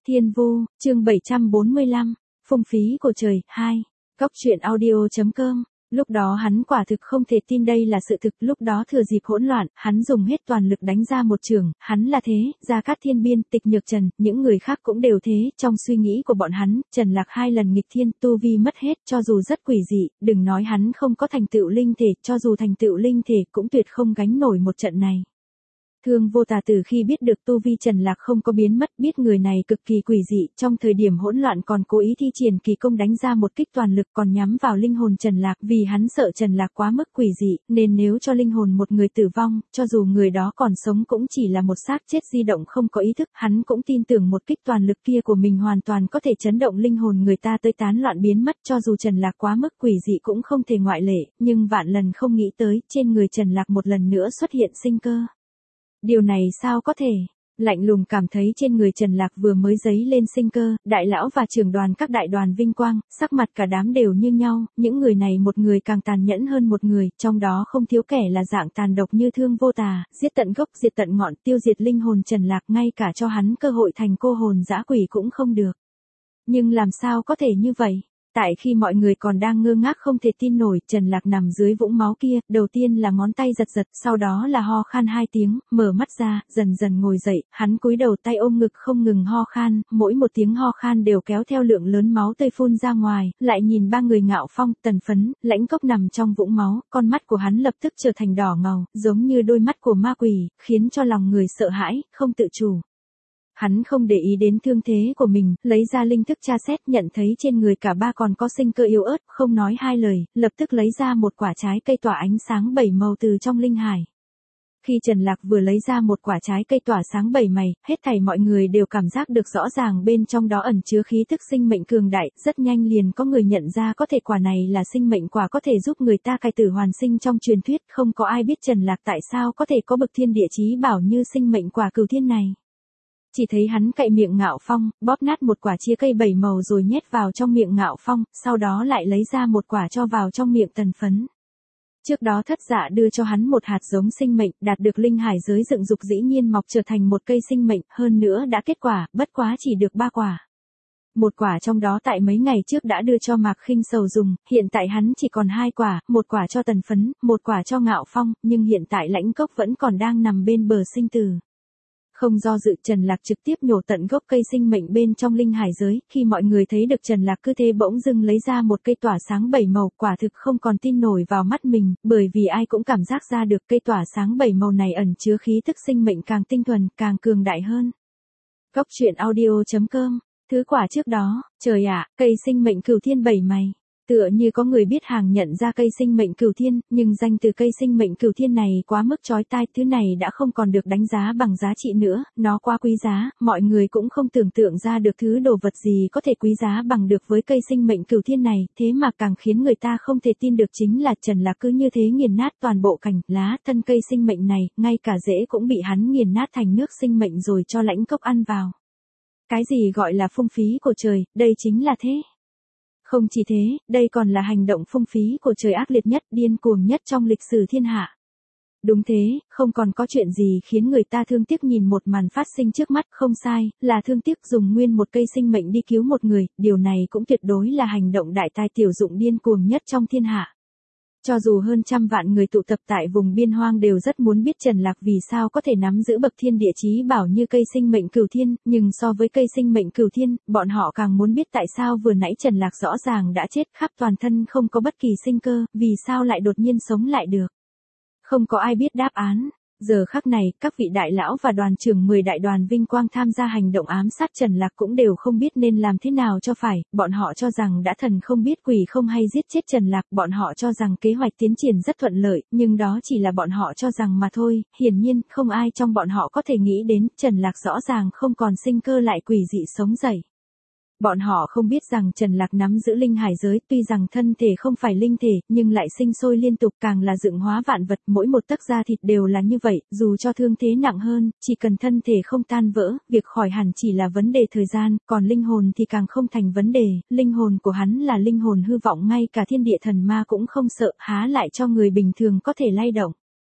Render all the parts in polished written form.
Thiên Vu, chương 745, Phung phí của trời, 2. Góc truyện audio.com. Lúc đó hắn quả thực không thể tin đây là sự thực, lúc đó thừa dịp hỗn loạn, hắn dùng hết toàn lực đánh ra một chưởng, hắn là thế, Gia Cát Thiên Biên, Tịch Nhược Trần, những người khác cũng đều thế, trong suy nghĩ của bọn hắn, Trần Lạc 2 lần nghịch thiên, tu vi mất hết, cho dù rất quỷ dị, đừng nói hắn không có thành tựu linh thể, cho dù thành tựu linh thể cũng tuyệt không gánh nổi một trận này. Thương Vô Tà từ khi biết được tu vi Trần Lạc không có biến mất, biết người này cực kỳ quỷ dị, trong thời điểm hỗn loạn còn cố ý thi triển kỳ công đánh ra một kích toàn lực còn nhắm vào linh hồn Trần Lạc, vì hắn sợ Trần Lạc quá mức quỷ dị, nên nếu cho linh hồn một người tử vong, cho dù người đó còn sống cũng chỉ là một xác chết di động không có ý thức, hắn cũng tin tưởng một kích toàn lực kia của mình hoàn toàn có thể chấn động linh hồn người ta tới tán loạn biến mất, cho dù Trần Lạc quá mức quỷ dị cũng không thể ngoại lệ, nhưng vạn lần không nghĩ tới, trên người Trần Lạc một lần nữa xuất hiện sinh cơ. Điều này sao có thể? Lạnh lùng cảm thấy trên người Trần Lạc vừa mới giấy lên sinh cơ, đại lão và trưởng đoàn các đại đoàn vinh quang, sắc mặt cả đám đều như nhau, những người này một người càng tàn nhẫn hơn một người, trong đó không thiếu kẻ là dạng tàn độc như Thương Vô Tà, giết tận gốc diệt tận ngọn, tiêu diệt linh hồn Trần Lạc, ngay cả cho hắn cơ hội thành cô hồn dã quỷ cũng không được. Nhưng làm sao có thể như vậy? Tại khi mọi người còn đang ngơ ngác không thể tin nổi, Trần Lạc nằm dưới vũng máu kia, đầu tiên là ngón tay giật giật, sau đó là ho khan 2 tiếng, mở mắt ra, dần dần ngồi dậy, hắn cúi đầu tay ôm ngực không ngừng ho khan, mỗi một tiếng ho khan đều kéo theo lượng lớn máu tươi phun ra ngoài, lại nhìn ba người Ngạo Phong, Tần Phấn, Lãnh Cốc nằm trong vũng máu, con mắt của hắn lập tức trở thành đỏ ngầu, giống như đôi mắt của ma quỷ, khiến cho lòng người sợ hãi, không tự chủ. Hắn không để ý đến thương thế của mình, lấy ra linh thức tra xét, nhận thấy trên người cả ba còn có sinh cơ yếu ớt, không nói hai lời, lập tức lấy ra một quả trái cây tỏa ánh sáng 7 màu từ trong linh hải. Khi Trần Lạc vừa lấy ra một quả trái cây tỏa sáng 7 màu, hết thảy mọi người đều cảm giác được rõ ràng bên trong đó ẩn chứa khí thức sinh mệnh cường đại, rất nhanh liền có người nhận ra có thể quả này là sinh mệnh quả có thể giúp người ta cai tử hoàn sinh trong truyền thuyết, không có ai biết Trần Lạc tại sao có thể có bậc thiên địa chí bảo như sinh mệnh quả cửu thiên này. Chỉ thấy hắn cạy miệng Ngạo Phong, bóp nát một quả chia cây 7 màu rồi nhét vào trong miệng Ngạo Phong, sau đó lại lấy ra một quả cho vào trong miệng Tần Phấn. Trước đó Thất Dạ đưa cho hắn một hạt giống sinh mệnh, đạt được linh hải giới dựng dục dĩ nhiên mọc trở thành một cây sinh mệnh, hơn nữa đã kết quả, bất quá chỉ được 3 quả. Một quả trong đó tại mấy ngày trước đã đưa cho Mạc Khinh Sầu dùng, hiện tại hắn chỉ còn 2 quả, một quả cho Tần Phấn, một quả cho Ngạo Phong, nhưng hiện tại Lãnh Cốc vẫn còn đang nằm bên bờ sinh tử. Không do dự, Trần Lạc trực tiếp nhổ tận gốc cây sinh mệnh bên trong linh hải giới, khi mọi người thấy được Trần Lạc cứ thế bỗng dưng lấy ra một cây tỏa sáng 7 màu, quả thực không còn tin nổi vào mắt mình, bởi vì ai cũng cảm giác ra được cây tỏa sáng 7 màu này ẩn chứa khí thức sinh mệnh càng tinh thuần, càng cường đại hơn. Góc truyện audio.com. Thứ quả trước đó, trời ạ, cây sinh mệnh cửu thiên 7 màu. Tựa như có người biết hàng nhận ra cây sinh mệnh cửu thiên, nhưng danh từ cây sinh mệnh cửu thiên này quá mức chói tai, thứ này đã không còn được đánh giá bằng giá trị nữa, nó quá quý giá, mọi người cũng không tưởng tượng ra được thứ đồ vật gì có thể quý giá bằng được với cây sinh mệnh cửu thiên này, thế mà càng khiến người ta không thể tin được chính là Trần Lạc cứ như thế nghiền nát toàn bộ cành, lá, thân cây sinh mệnh này, ngay cả rễ cũng bị hắn nghiền nát thành nước sinh mệnh rồi cho Lãnh Cốc ăn vào. Cái gì gọi là phung phí của trời, đây chính là thế. Không chỉ thế, đây còn là hành động phung phí của trời ác liệt nhất, điên cuồng nhất trong lịch sử thiên hạ. Đúng thế, không còn có chuyện gì khiến người ta thương tiếc nhìn một màn phát sinh trước mắt, không sai, là thương tiếc dùng nguyên một cây sinh mệnh đi cứu một người, điều này cũng tuyệt đối là hành động đại tai tiểu dụng điên cuồng nhất trong thiên hạ. Cho dù hơn trăm vạn người tụ tập tại vùng biên hoang đều rất muốn biết Trần Lạc vì sao có thể nắm giữ bậc thiên địa chí bảo như cây sinh mệnh cửu thiên, nhưng so với cây sinh mệnh cửu thiên, bọn họ càng muốn biết tại sao vừa nãy Trần Lạc rõ ràng đã chết khắp toàn thân không có bất kỳ sinh cơ, vì sao lại đột nhiên sống lại được. Không có ai biết đáp án. Giờ khắc này, các vị đại lão và đoàn trưởng 10 đại đoàn vinh quang tham gia hành động ám sát Trần Lạc cũng đều không biết nên làm thế nào cho phải, bọn họ cho rằng đã thần không biết quỷ không hay giết chết Trần Lạc, bọn họ cho rằng kế hoạch tiến triển rất thuận lợi, nhưng đó chỉ là bọn họ cho rằng mà thôi, hiển nhiên, không ai trong bọn họ có thể nghĩ đến, Trần Lạc rõ ràng không còn sinh cơ lại quỷ dị sống dậy. Bọn họ không biết rằng Trần Lạc nắm giữ linh hải giới, tuy rằng thân thể không phải linh thể, nhưng lại sinh sôi liên tục, càng là dựng hóa vạn vật, mỗi một tấc da thịt đều là như vậy, dù cho thương thế nặng hơn, chỉ cần thân thể không tan vỡ, việc khỏi hẳn chỉ là vấn đề thời gian, còn linh hồn thì càng không thành vấn đề, linh hồn của hắn là linh hồn hư vọng ngay cả thiên địa thần ma cũng không sợ, há lại cho người bình thường có thể lay động.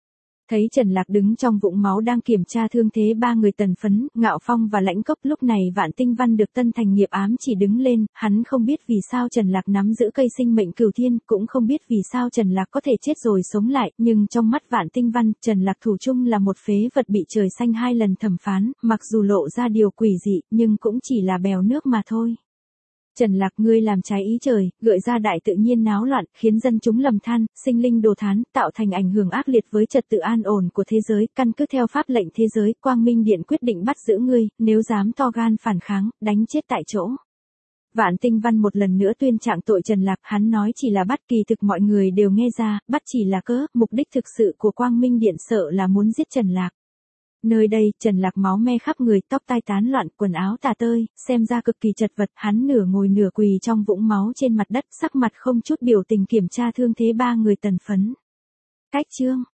Thấy Trần Lạc đứng trong vũng máu đang kiểm tra thương thế ba người Tần Phấn, Ngạo Phong và Lãnh Cốc, lúc này Vạn Tinh Văn được Tân Thành Nghiệp ám chỉ đứng lên, hắn không biết vì sao Trần Lạc nắm giữ cây sinh mệnh cửu thiên, cũng không biết vì sao Trần Lạc có thể chết rồi sống lại, nhưng trong mắt Vạn Tinh Văn, Trần Lạc thủ chung là một phế vật bị trời xanh 2 lần thẩm phán, mặc dù lộ ra điều quỷ dị, nhưng cũng chỉ là bèo nước mà thôi. Trần Lạc, ngươi làm trái ý trời, gợi ra đại tự nhiên náo loạn, khiến dân chúng lầm than, sinh linh đồ thán, tạo thành ảnh hưởng ác liệt với trật tự an ổn của thế giới, căn cứ theo pháp lệnh thế giới, Quang Minh Điện quyết định bắt giữ ngươi, nếu dám to gan phản kháng, đánh chết tại chỗ. Vạn Tinh Văn một lần nữa tuyên trạng tội Trần Lạc, hắn nói chỉ là bắt, kỳ thực mọi người đều nghe ra, bắt chỉ là cớ, mục đích thực sự của Quang Minh Điện sợ là muốn giết Trần Lạc. Nơi đây, Trần Lạc máu me khắp người, tóc tai tán loạn, quần áo tả tơi, xem ra cực kỳ chật vật, hắn nửa ngồi nửa quỳ trong vũng máu trên mặt đất, sắc mặt không chút biểu tình kiểm tra thương thế ba người Tần Phấn. Cách chương